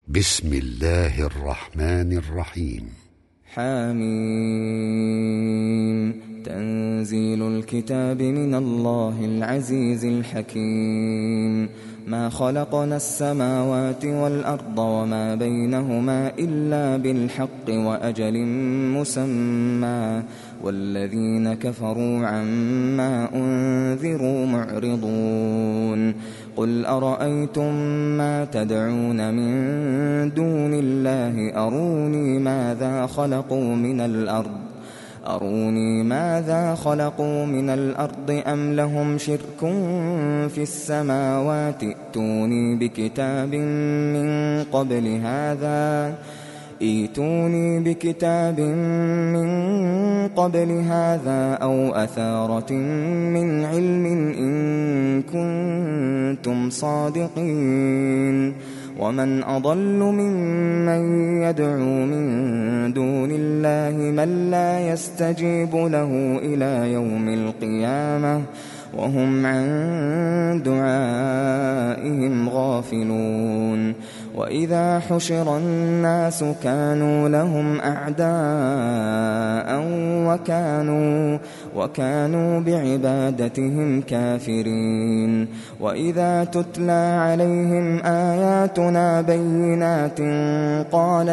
بسم الله الرحمن الرحيم. حميم. تنزيل الكتاب من الله العزيز الحكيم. ما خلقنا السماوات والأرض وما بينهما إلا بالحق وأجل مسمى والذين كفروا عما أنذروا معرضون. قل أرأيتم ما تدعون من دون الله أروني ماذا خلقوا من الأرض أم لهم شرك في السماوات ائتوني بكتاب من قبل هذا أو أثارة من علم إن كنتم صادقين. ومن أضل ممن يدعو من دون الله من لا يستجيب له إلى يوم القيامة وهم عن دعائهم غافلون. وإذا حشر الناس كانوا لهم أعداء وكانوا بعبادتهم كافرين. وإذا تتلى عليهم آياتنا بينات قال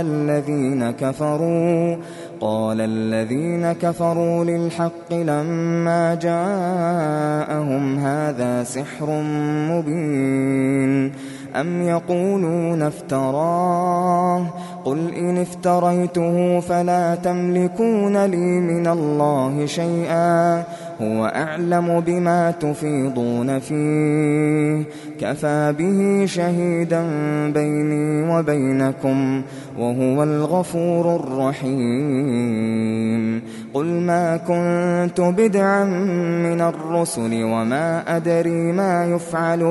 الذين كفروا للحق لما جاءهم هذا سحر مبين. أم يقولون افتراه قل إن افتريته فلا تملكون لي من الله شيئا هو أعلم بما تفيضون فيه كفى به شهيدا بيني وبينكم وهو الغفور الرحيم. قل ما كنت بدعا من الرسل وما أدري ما يفعل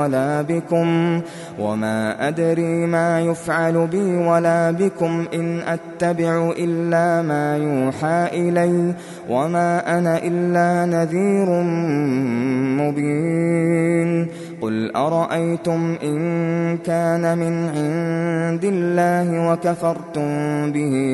بي ولا بكم إن أتبع إلا ما يوحى إلي وما أنا إلا نذير مبين. قل أرأيتم إن كان من عند الله وكفرتم به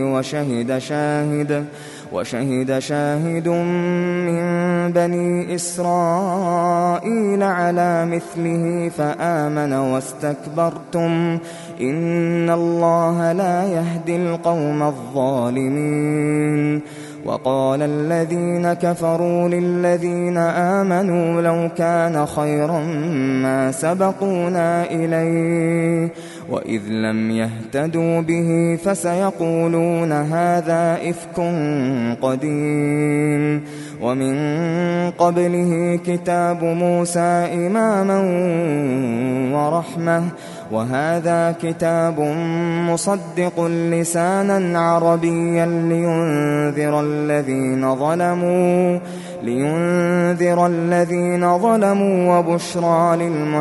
وشهد شاهد من بني إسرائيل على مثله فآمن واستكبرتم إن الله لا يهدي القوم الظالمين. وقال الذين كفروا للذين آمنوا لو كان خيرا ما سبقونا إليه وإذ لم يهتدوا به فسيقولون هذا إفك قديم. ومن قبله كتاب موسى إماما ورحمة وهذا كتاب مصدق لسانا عربيا لينذر الذين ظلموا وبشرى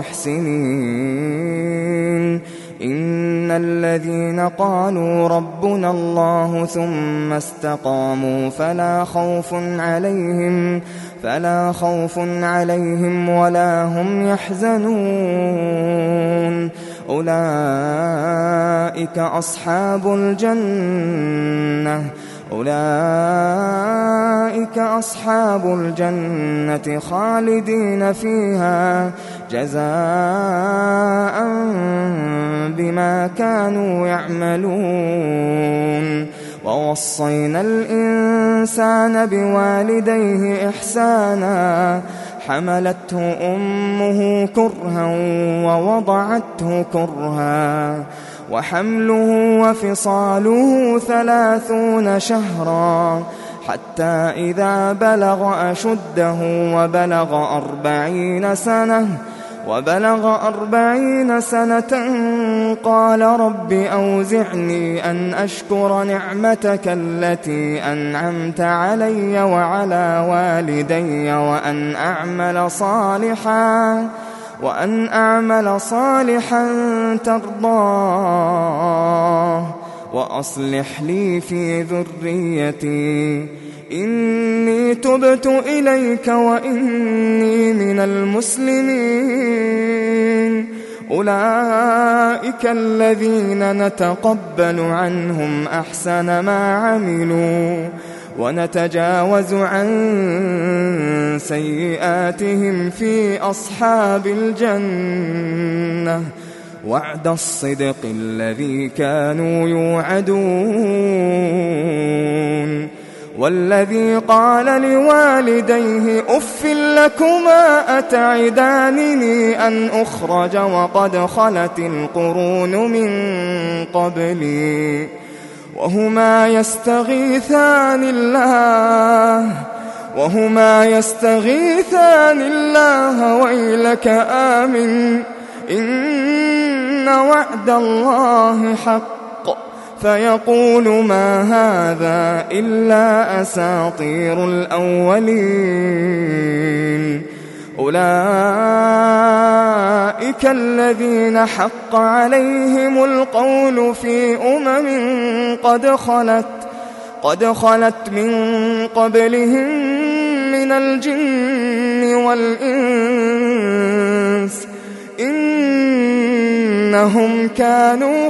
للمحسنين. إن الذين قالوا ربنا الله ثم استقاموا فلا خوف عليهم ولا هم يحزنون. أولئك أصحاب الجنة خالدين فيها جزاء بما كانوا يعملون. ووصينا الإنسان بوالديه إحسانا حملته أمه كرها ووضعته كرها وحمله وفصاله 30 شهرا حتى إذا بلغ أشده وبلغ 40 سنة قال رب أوزعني أن أشكر نعمتك التي أنعمت علي وعلى والدي وأن أعمل صالحا ترضاه وأصلح لي في ذريتي إني تبت إليك وإني من المسلمين. أولئك الذين نتقبل عنهم أحسن ما عملوا ونتجاوز عن سيئاتهم في أصحاب الجنة وعد الصدق الذي كانوا يوعدون والذي قال لوالديه أف لكما أتعدانني أن أخرج وقد خلت القرون من قبلي وهما يستغيثان الله ويلك آمن إن وعد الله حق فيقول ما هذا إلا أساطير الأولين أولئك الذين حق عليهم القول في قد خلت من قبلهم من الجن والإنس إنهم كانوا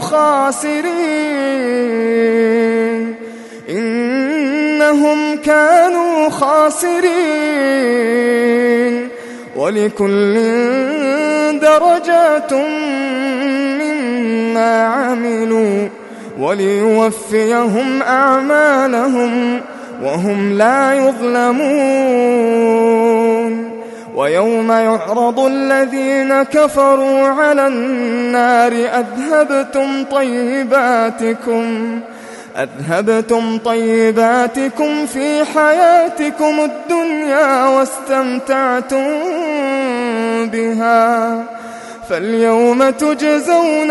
خاسرين ولكل درجات مما عملوا وليوفيهم أعمالهم وهم لا يظلمون ويوم يعرض الذين كفروا على النار أذهبتم طيباتكم في حياتكم الدنيا واستمتعتم بها فاليوم تجزون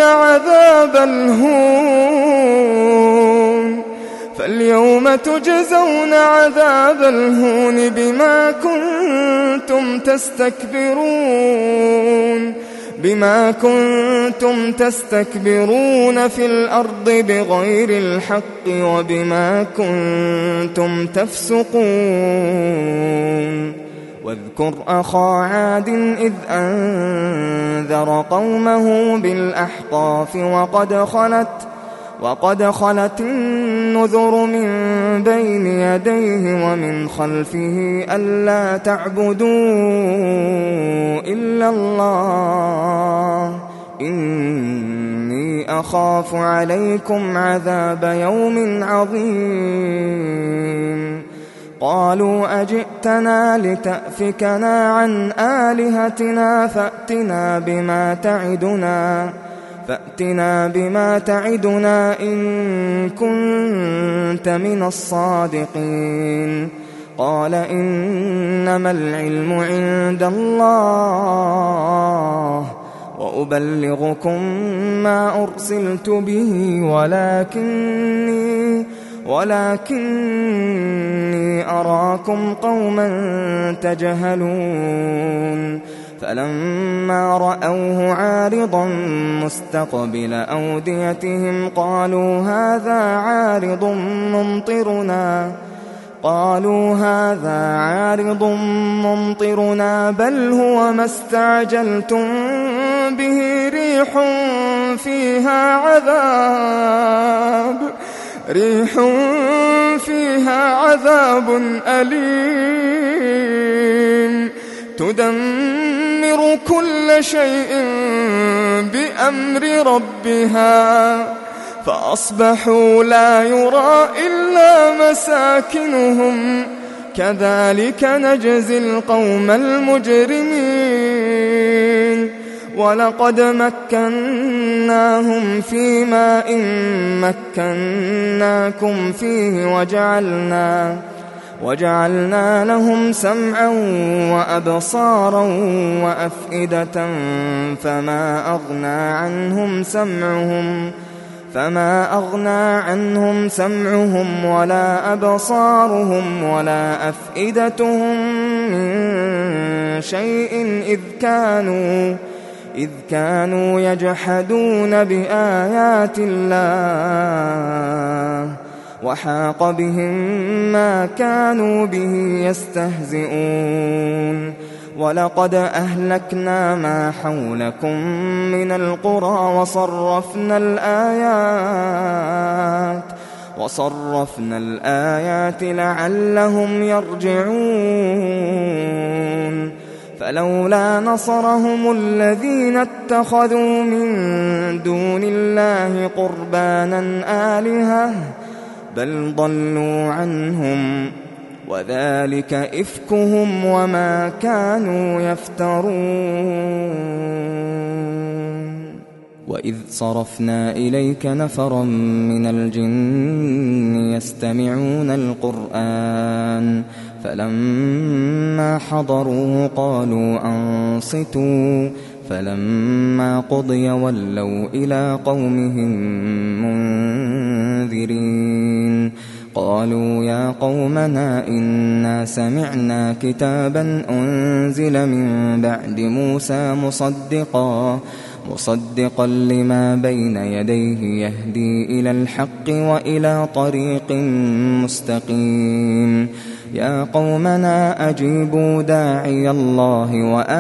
عذاب الهون بما كنتم تستكبرون في الأرض بغير الحق وبما كنتم تفسقون واذكر أخا عاد إذ أنذر قومه بالأحقاف وقد خلت النذر من بين يديه ومن خلفه ألا تعبدوا إلا الله إني أخاف عليكم عذاب يوم عظيم قالوا أجئتنا لتأفكنا عن آلهتنا فأتنا بما تعدنا إن كنت من الصادقين قال إنما العلم عند الله وأبلغكم ما أرسلت به ولكني أراكم قوما تجهلون فلما رأوه عارضا مستقبل أوديتهم قالوا هذا عارض ممطرنا بل هو ما استعجلتم به ريح فيها عذاب أليم تدمر كل شيء بأمر ربها فأصبحوا لا يرى إلا مساكنهم كذلك نجزي القوم المجرمين ولقد مكناهم في ماء مكناكم فيه وجعلنا لهم سمعا وأبصارا وأفئدة فما أغنى عنهم سمعهم ولا أبصارهم ولا أفئدتهم من شيء إذ كانوا يجحدون بآيات الله وحاق بهم ما كانوا به يستهزئون ولقد أهلكنا ما حولكم من القرى وصرفنا الآيات لعلهم يرجعون فلولا نصرهم الذين اتخذوا من دون الله قربانا آلهة بل ضلوا عنهم وذلك إفكهم وما كانوا يفترون. وإذ صرفنا إليك نفرا من الجن يستمعون القرآن فلما حضروه قالوا أنصتوا فلما قضي ولوا إلى قومهم منذرين قالوا يا قومنا إنا سمعنا كتابا أنزل من بعد موسى مصدقا لما بين يديه يهدي إلى الحق وإلى طريق مستقيم يا قومنا أجيبوا داعي الله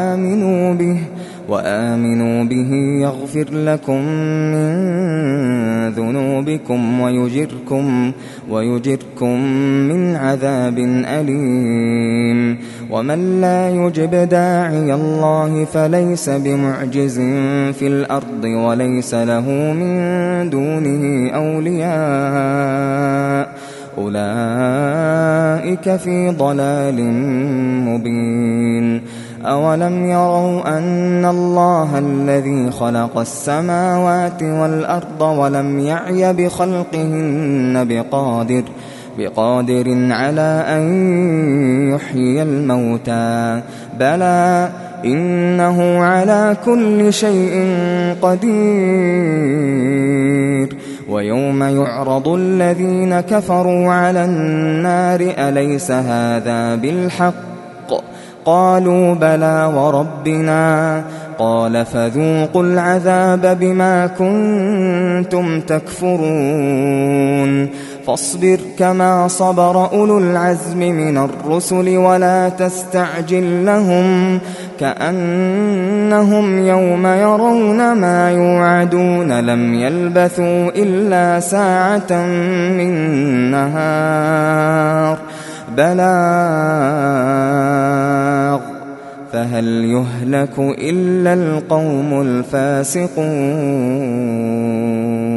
وآمنوا به يغفر لكم من ذنوبكم ويجركم من عذاب أليم. ومن لا يجب داعي الله فليس بمعجز في الأرض وليس له من دونه أولياء أولئك في ضلال مبين. أولم يروا أن الله الذي خلق السماوات والأرض ولم يعي بخلقهن بقادر على أن يحيي الموتى بلى إنه على كل شيء قدير. ويوم يعرض الذين كفروا على النار أليس هذا بالحق قالوا بلى وربنا قال فذوقوا العذاب بما كنتم تكفرون. فاصبر كما صبر أولو العزم من الرسل ولا تستعجل لهم كأنهم يوم يرون ما يوعدون لم يلبثوا إلا ساعة من نهار بلاغ فهل يهلك إلا القوم الفاسقون.